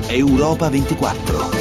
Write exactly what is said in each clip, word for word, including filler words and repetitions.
Europa ventiquattro.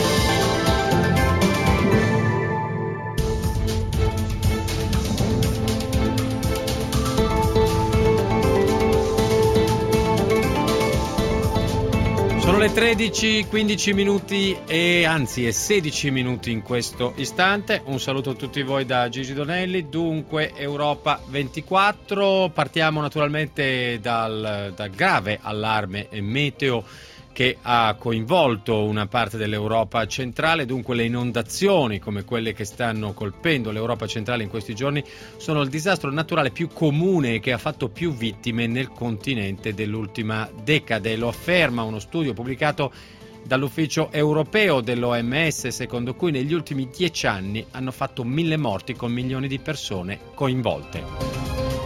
Sono le tredici e quindici minuti e anzi è sedici minuti in questo istante. Un saluto a tutti voi da Gigi Donelli. Dunque Europa ventiquattro, partiamo naturalmente dal, dal grave allarme meteo che ha coinvolto una parte dell'Europa centrale. Dunque le inondazioni come quelle che stanno colpendo l'Europa centrale in questi giorni sono il disastro naturale più comune e che ha fatto più vittime nel continente dell'ultima decade. Lo afferma uno studio pubblicato dall'ufficio europeo dell'O M S, secondo cui negli ultimi dieci anni hanno fatto mille morti con milioni di persone coinvolte.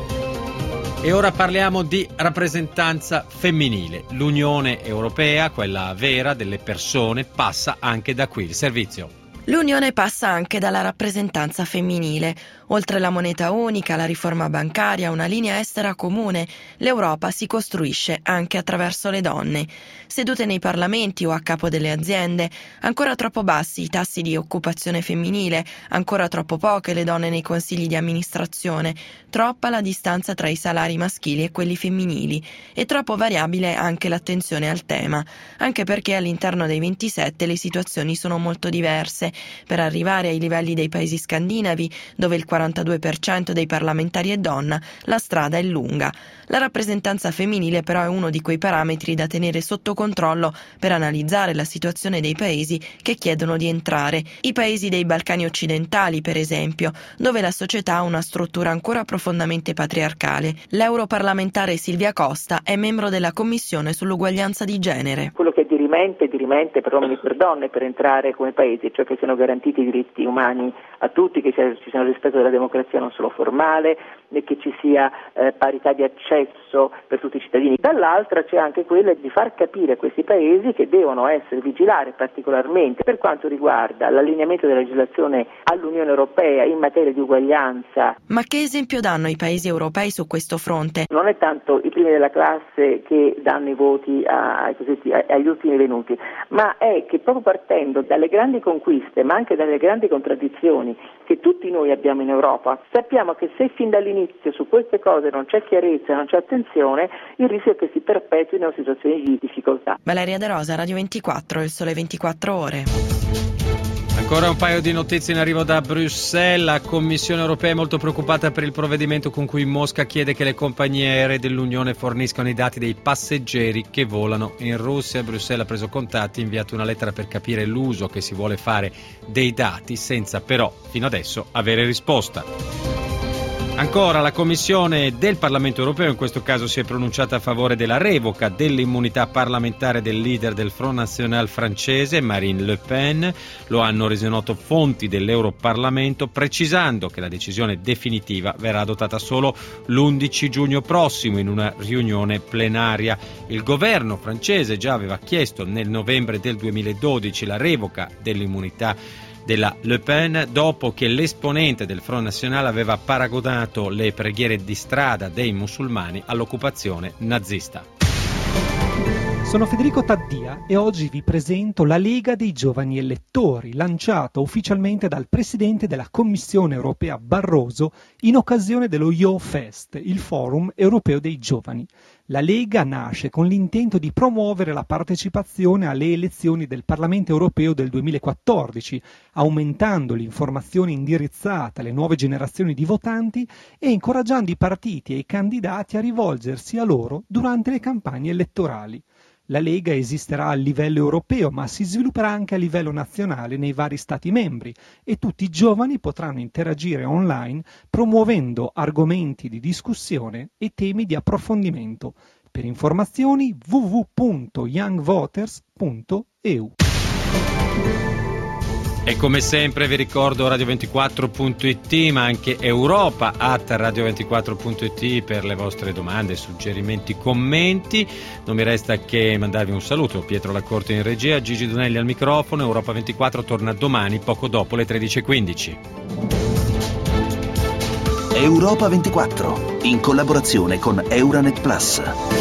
E ora parliamo di rappresentanza femminile. L'Unione Europea, quella vera delle persone, passa anche da qui. Il servizio. L'Unione passa anche dalla rappresentanza femminile. Oltre la moneta unica, la riforma bancaria, una linea estera comune, l'Europa si costruisce anche attraverso le donne. Sedute nei parlamenti o a capo delle aziende, ancora troppo bassi i tassi di occupazione femminile, ancora troppo poche le donne nei consigli di amministrazione, troppa la distanza tra i salari maschili e quelli femminili e troppo variabile anche l'attenzione al tema, anche perché all'interno dei ventisette le situazioni sono molto diverse. Per arrivare ai livelli dei paesi scandinavi, dove il quarantadue per cento dei parlamentari è donna, la strada è lunga. La rappresentanza femminile però è uno di quei parametri da tenere sotto controllo per analizzare la situazione dei paesi che chiedono di entrare. I paesi dei Balcani occidentali, per esempio, dove la società ha una struttura ancora profondamente patriarcale. L'europarlamentare Silvia Costa è membro della Commissione sull'uguaglianza di genere. Quello che è dirimente è dirimente per uomini e per donne per entrare come paesi, cioè che siano garantiti i diritti umani a tutti, che ci sia il rispetto della democrazia non solo formale e che ci sia eh, parità di accesso per tutti i cittadini. Dall'altra c'è anche quella di far capire a questi paesi che devono essere vigilare particolarmente per quanto riguarda l'allineamento della legislazione all'Unione Europea in materia di uguaglianza. Ma che esempio danno i paesi europei su questo fronte? Non è tanto i primi della classe che danno i voti ai cosiddetti, agli ultimi venuti, ma è che proprio partendo dalle grandi conquiste ma anche dalle grandi contraddizioni che tutti noi abbiamo in Europa, sappiamo che se fin dall'inizio su queste cose non c'è chiarezza, non c'è attenzione, il rischio è che si perpetuino situazioni di difficoltà. Valeria De Rosa, Radio ventiquattro, Il Sole ventiquattro Ore. Ancora un paio di notizie in arrivo da Bruxelles. La Commissione europea è molto preoccupata per il provvedimento con cui Mosca chiede che le compagnie aeree dell'Unione forniscano i dati dei passeggeri che volano in Russia. Bruxelles ha preso contatti e inviato una lettera per capire l'uso che si vuole fare dei dati, senza però fino adesso avere risposta. Ancora la Commissione del Parlamento europeo in questo caso si è pronunciata a favore della revoca dell'immunità parlamentare del leader del Front National francese Marine Le Pen. Lo hanno reso noto fonti dell'Europarlamento, precisando che la decisione definitiva verrà adottata solo l'undici giugno prossimo in una riunione plenaria. Il governo francese già aveva chiesto nel novembre del duemiladodici la revoca dell'immunità della Le Pen dopo che l'esponente del Front National aveva paragonato le preghiere di strada dei musulmani all'occupazione nazista. Sono Federico Taddia e oggi vi presento la Lega dei Giovani Elettori, lanciata ufficialmente dal Presidente della Commissione Europea Barroso in occasione dello YoFest, il Forum Europeo dei Giovani. La Lega nasce con l'intento di promuovere la partecipazione alle elezioni del Parlamento Europeo del duemilaquattordici, aumentando l'informazione indirizzata alle nuove generazioni di votanti e incoraggiando i partiti e i candidati a rivolgersi a loro durante le campagne elettorali. La Lega esisterà a livello europeo, ma si svilupperà anche a livello nazionale nei vari Stati membri e tutti i giovani potranno interagire online promuovendo argomenti di discussione e temi di approfondimento. Per informazioni w w w punto young voters punto e u. E come sempre vi ricordo radio ventiquattro punto it, ma anche Europa at radio ventiquattro punto it per le vostre domande, suggerimenti, commenti. Non mi resta che mandarvi un saluto. Pietro Lacorte in regia, Gigi Donelli al microfono. Europa ventiquattro torna domani poco dopo le tredici e quindici. Europa ventiquattro, in collaborazione con Euranet Plus.